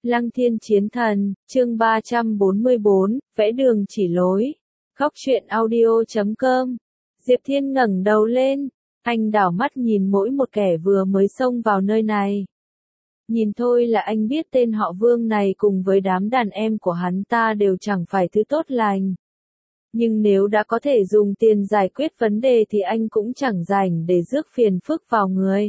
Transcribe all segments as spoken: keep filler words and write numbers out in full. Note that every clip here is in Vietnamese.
Lăng Thiên Chiến Thần, chương ba trăm bốn mươi bốn, vẽ đường chỉ lối. Góc truyện audio chấm com. Diệp Thiên ngẩng đầu lên, anh đảo mắt nhìn mỗi một kẻ vừa mới xông vào nơi này. Nhìn thôi là anh biết tên họ Vương này cùng với đám đàn em của hắn ta đều chẳng phải thứ tốt lành. Nhưng nếu đã có thể dùng tiền giải quyết vấn đề thì anh cũng chẳng rảnh để rước phiền phức vào người.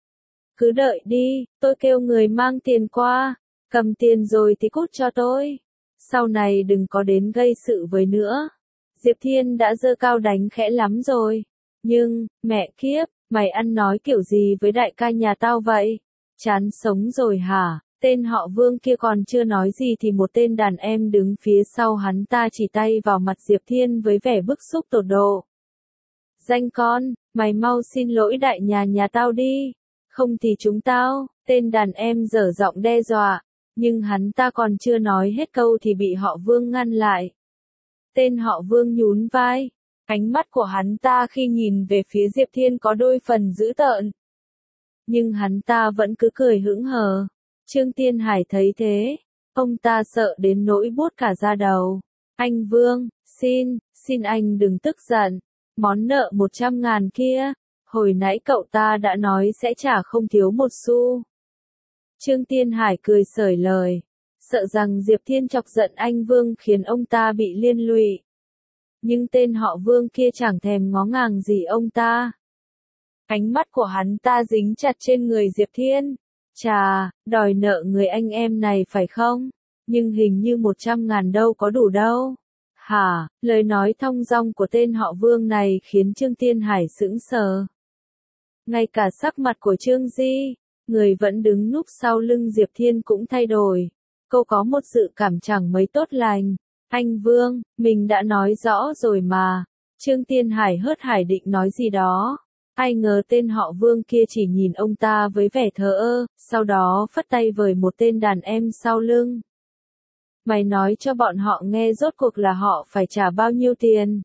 Cứ đợi đi, tôi kêu người mang tiền qua, cầm tiền rồi thì cút cho tôi. Sau này đừng có đến gây sự với nữa. Diệp Thiên đã giơ cao đánh khẽ lắm rồi. Nhưng, mẹ kiếp, mày ăn nói kiểu gì với đại ca nhà tao vậy? Chán sống rồi hả? Tên họ Vương kia còn chưa nói gì thì một tên đàn em đứng phía sau hắn ta chỉ tay vào mặt Diệp Thiên với vẻ bức xúc tột độ. Danh con, mày mau xin lỗi đại nhà nhà tao đi. Không thì chúng tao, tên đàn em dở giọng đe dọa. Nhưng hắn ta còn chưa nói hết câu thì bị họ Vương ngăn lại. Tên họ Vương nhún vai. Ánh mắt của hắn ta khi nhìn về phía Diệp Thiên có đôi phần dữ tợn. Nhưng hắn ta vẫn cứ cười hững hờ. Trương Tiên Hải thấy thế. Ông ta sợ đến nỗi buốt cả da đầu. Anh Vương, xin, xin anh đừng tức giận. Món nợ một trăm ngàn kia, hồi nãy cậu ta đã nói sẽ trả không thiếu một xu. Trương Tiên Hải cười xởi lời. Sợ rằng Diệp Thiên chọc giận anh Vương khiến ông ta bị liên lụy. Nhưng tên họ Vương kia chẳng thèm ngó ngàng gì ông ta. Ánh mắt của hắn ta dính chặt trên người Diệp Thiên. Chà, đòi nợ người anh em này phải không? Nhưng hình như một trăm ngàn đâu có đủ đâu. Hả, lời nói thong dong của tên họ Vương này khiến Trương Tiên Hải sững sờ. Ngay cả sắc mặt của Trương Di, người vẫn đứng núp sau lưng Diệp Thiên cũng thay đổi. Cô có một sự cảm chẳng mấy tốt lành. Anh Vương, mình đã nói rõ rồi mà. Trương Tiên Hải hớt hải định nói gì đó. Ai ngờ tên họ Vương kia chỉ nhìn ông ta với vẻ thờ ơ, sau đó phất tay với một tên đàn em sau lưng. Mày nói cho bọn họ nghe rốt cuộc là họ phải trả bao nhiêu tiền.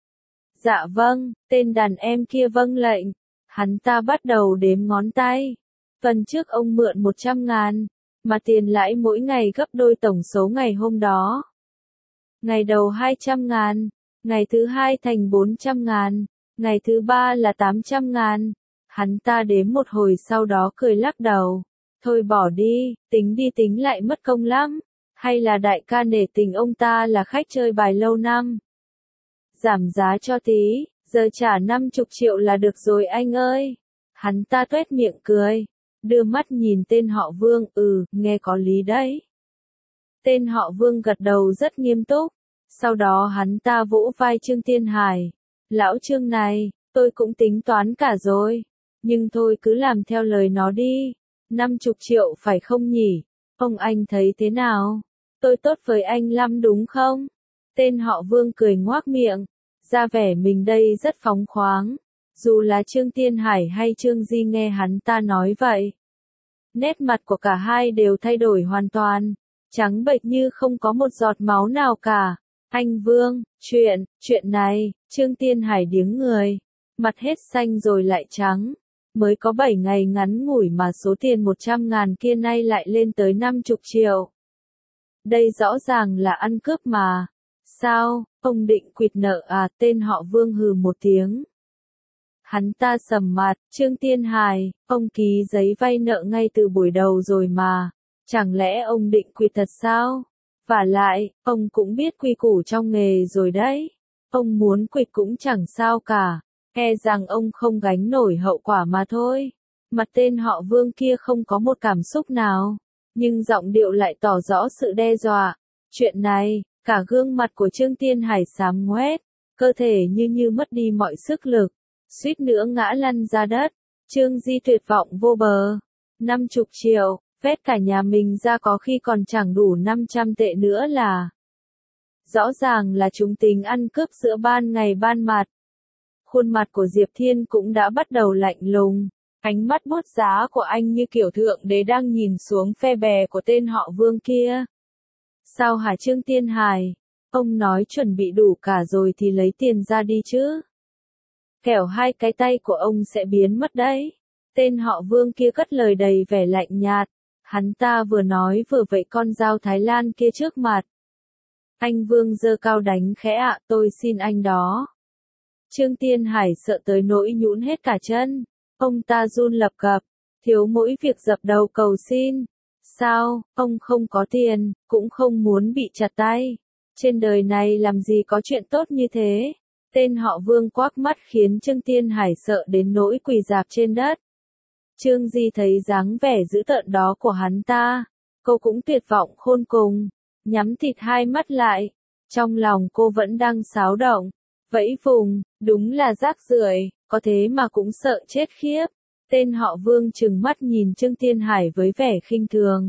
Dạ vâng, tên đàn em kia vâng lệnh. Hắn ta bắt đầu đếm ngón tay. Tuần trước ông mượn một trăm ngàn, mà tiền lãi mỗi ngày gấp đôi tổng số ngày hôm đó. Ngày đầu hai trăm ngàn, ngày thứ hai thành bốn trăm ngàn, ngày thứ ba là tám trăm ngàn. Hắn ta đếm một hồi sau đó cười lắc đầu. Thôi bỏ đi, tính đi tính lại mất công lắm. Hay là đại ca nể tình ông ta là khách chơi bài lâu năm. Giảm giá cho tí, giờ trả năm mươi triệu là được rồi anh ơi. Hắn ta tuét miệng cười. Đưa mắt nhìn tên họ Vương, ừ, nghe có lý đấy. Tên họ Vương gật đầu rất nghiêm túc. Sau đó hắn ta vỗ vai Trương Tiên Hải. Lão Trương này, tôi cũng tính toán cả rồi. Nhưng thôi cứ làm theo lời nó đi. năm mươi triệu phải không nhỉ? Ông anh thấy thế nào? Tôi tốt với anh lắm đúng không? Tên họ Vương cười ngoác miệng. Ra vẻ mình đây rất phóng khoáng. Dù là Trương Tiên Hải hay Trương Di nghe hắn ta nói vậy. Nét mặt của cả hai đều thay đổi hoàn toàn. Trắng bệch như không có một giọt máu nào cả. Anh Vương, chuyện, chuyện này, Trương Tiên Hải điếng người. Mặt hết xanh rồi lại trắng. Mới có bảy ngày ngắn ngủi mà số tiền một trăm ngàn kia nay lại lên tới năm mươi triệu. Đây rõ ràng là ăn cướp mà. Sao, ông định quỵt nợ à? Tên họ Vương hừ một tiếng. Hắn ta sầm mặt, Trương Tiên Hải, ông ký giấy vay nợ ngay từ buổi đầu rồi mà. Chẳng lẽ ông định quỵt thật sao? Vả lại, ông cũng biết quy củ trong nghề rồi đấy. Ông muốn quỵt cũng chẳng sao cả. E rằng ông không gánh nổi hậu quả mà thôi. Mặt tên họ Vương kia không có một cảm xúc nào. Nhưng giọng điệu lại tỏ rõ sự đe dọa. Chuyện này, cả gương mặt của Trương Tiên Hải xám ngoét. Cơ thể như như mất đi mọi sức lực. Suýt nữa ngã lăn ra đất. Trương Di tuyệt vọng vô bờ. năm mươi triệu, vét cả nhà mình ra có khi còn chẳng đủ năm trăm tệ nữa là. Rõ ràng là chúng tính ăn cướp giữa ban ngày ban mặt. Khuôn mặt của Diệp Thiên cũng đã bắt đầu lạnh lùng. Ánh mắt bút giá của anh như kiểu thượng đế đang nhìn xuống phe bè của tên họ Vương kia. Sao hả Trương Tiên Hải? Ông nói chuẩn bị đủ cả rồi thì lấy tiền ra đi chứ. Kẻo hai cái tay của ông sẽ biến mất đấy. Tên họ Vương kia cất lời đầy vẻ lạnh nhạt. Hắn ta vừa nói vừa vẫy con dao Thái Lan kia trước mặt. Anh Vương giơ cao đánh khẽ ạ, tôi xin anh đó. Trương Tiên Hải sợ tới nỗi nhũn hết cả chân. Ông ta run lập cập, thiếu mỗi việc dập đầu cầu xin. Sao, ông không có tiền, cũng không muốn bị chặt tay. Trên đời này làm gì có chuyện tốt như thế. Tên họ Vương quắc mắt khiến Trương Tiên Hải sợ đến nỗi quỳ rạp trên đất. Trương Di thấy dáng vẻ dữ tợn đó của hắn ta, cô cũng tuyệt vọng khôn cùng, nhắm thịt hai mắt lại. Trong lòng cô vẫn đang xáo động, vẫy vùng, đúng là rác rưởi, có thế mà cũng sợ chết khiếp. Tên họ Vương trừng mắt nhìn Trương Tiên Hải với vẻ khinh thường.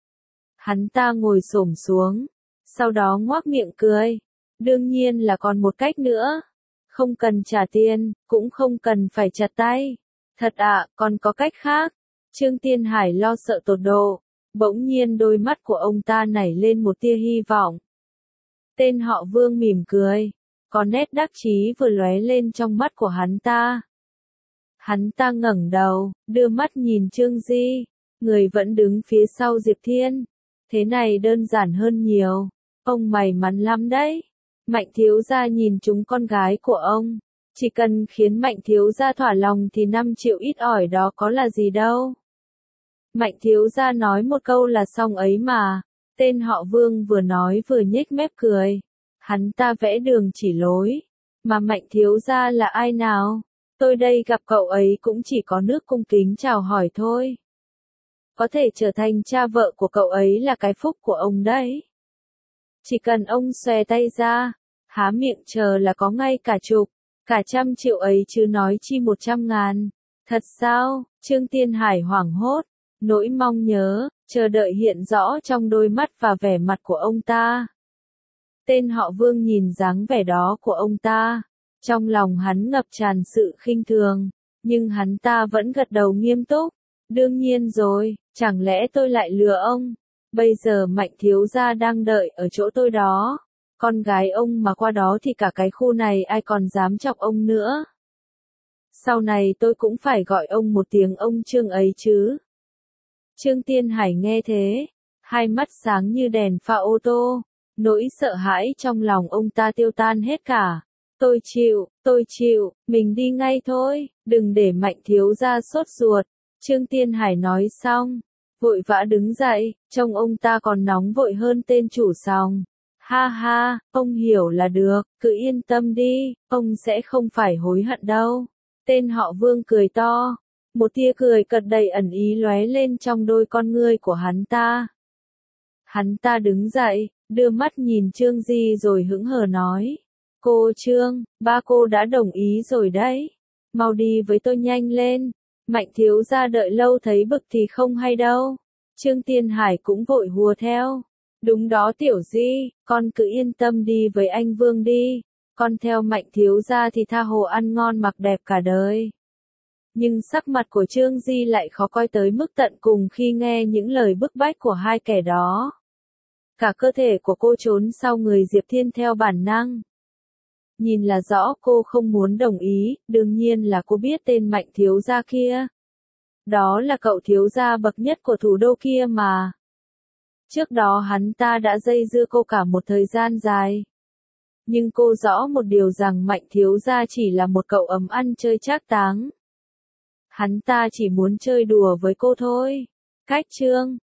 Hắn ta ngồi xổm xuống, sau đó ngoác miệng cười. Đương nhiên là còn một cách nữa. Không cần trả tiền, cũng không cần phải chặt tay. Thật ạ, còn có cách khác. Trương Tiên Hải lo sợ tột độ. Bỗng nhiên đôi mắt của ông ta nảy lên một tia hy vọng. Tên họ Vương mỉm cười. Có nét đắc chí vừa lóe lên trong mắt của hắn ta. Hắn ta ngẩng đầu, đưa mắt nhìn Trương Di. Người vẫn đứng phía sau Diệp Thiên. Thế này đơn giản hơn nhiều. Ông may mắn lắm đấy. Mạnh thiếu gia nhìn chúng con gái của ông. Chỉ cần khiến Mạnh thiếu gia thỏa lòng thì năm triệu ít ỏi đó có là gì đâu. Mạnh thiếu gia nói một câu là xong ấy mà. Tên họ Vương vừa nói vừa nhếch mép cười. Hắn ta vẽ đường chỉ lối. Mà Mạnh thiếu gia là ai nào? Tôi đây gặp cậu ấy cũng chỉ có nước cung kính chào hỏi thôi. Có thể trở thành cha vợ của cậu ấy là cái phúc của ông đấy. Chỉ cần ông xòe tay ra, há miệng chờ là có ngay cả chục, cả trăm triệu ấy chứ nói chi một trăm ngàn. Thật sao? Trương Tiên Hải hoảng hốt, nỗi mong nhớ, chờ đợi hiện rõ trong đôi mắt và vẻ mặt của ông ta. Tên họ Vương nhìn dáng vẻ đó của ông ta, trong lòng hắn ngập tràn sự khinh thường, nhưng hắn ta vẫn gật đầu nghiêm túc. Đương nhiên rồi, chẳng lẽ tôi lại lừa ông? Bây giờ Mạnh thiếu gia đang đợi ở chỗ tôi đó. Con gái ông mà qua đó thì cả cái khu này ai còn dám chọc ông nữa. Sau này tôi cũng phải gọi ông một tiếng ông Trương ấy chứ. Trương Tiên Hải nghe thế, hai mắt sáng như đèn pha ô tô, nỗi sợ hãi trong lòng ông ta tiêu tan hết cả. Tôi chịu, tôi chịu, mình đi ngay thôi, đừng để Mạnh thiếu gia sốt ruột. Trương Tiên Hải nói xong, vội vã đứng dậy, trông ông ta còn nóng vội hơn tên chủ sòng. Ha ha, ông hiểu là được, cứ yên tâm đi, ông sẽ không phải hối hận đâu. Tên họ Vương cười to, một tia cười cợt đầy ẩn ý lóe lên trong đôi con ngươi của hắn ta. Hắn ta đứng dậy, đưa mắt nhìn Trương Di rồi hững hờ nói. Cô Trương, ba cô đã đồng ý rồi đấy. Mau đi với tôi nhanh lên. Mạnh thiếu gia đợi lâu thấy bực thì không hay đâu. Trương Tiên Hải cũng vội hùa theo. Đúng đó Tiểu Di, con cứ yên tâm đi với anh Vương đi. Con theo Mạnh thiếu gia thì tha hồ ăn ngon mặc đẹp cả đời. Nhưng sắc mặt của Trương Di lại khó coi tới mức tận cùng khi nghe những lời bức bách của hai kẻ đó. Cả cơ thể của cô trốn sau người Diệp Thiên theo bản năng. Nhìn là rõ cô không muốn đồng ý, đương nhiên là cô biết tên Mạnh thiếu gia kia. Đó là cậu thiếu gia bậc nhất của thủ đô kia mà. Trước đó hắn ta đã dây dưa cô cả một thời gian dài. Nhưng cô rõ một điều rằng Mạnh thiếu gia chỉ là một cậu ấm ăn chơi trác táng. Hắn ta chỉ muốn chơi đùa với cô thôi. Cách Trương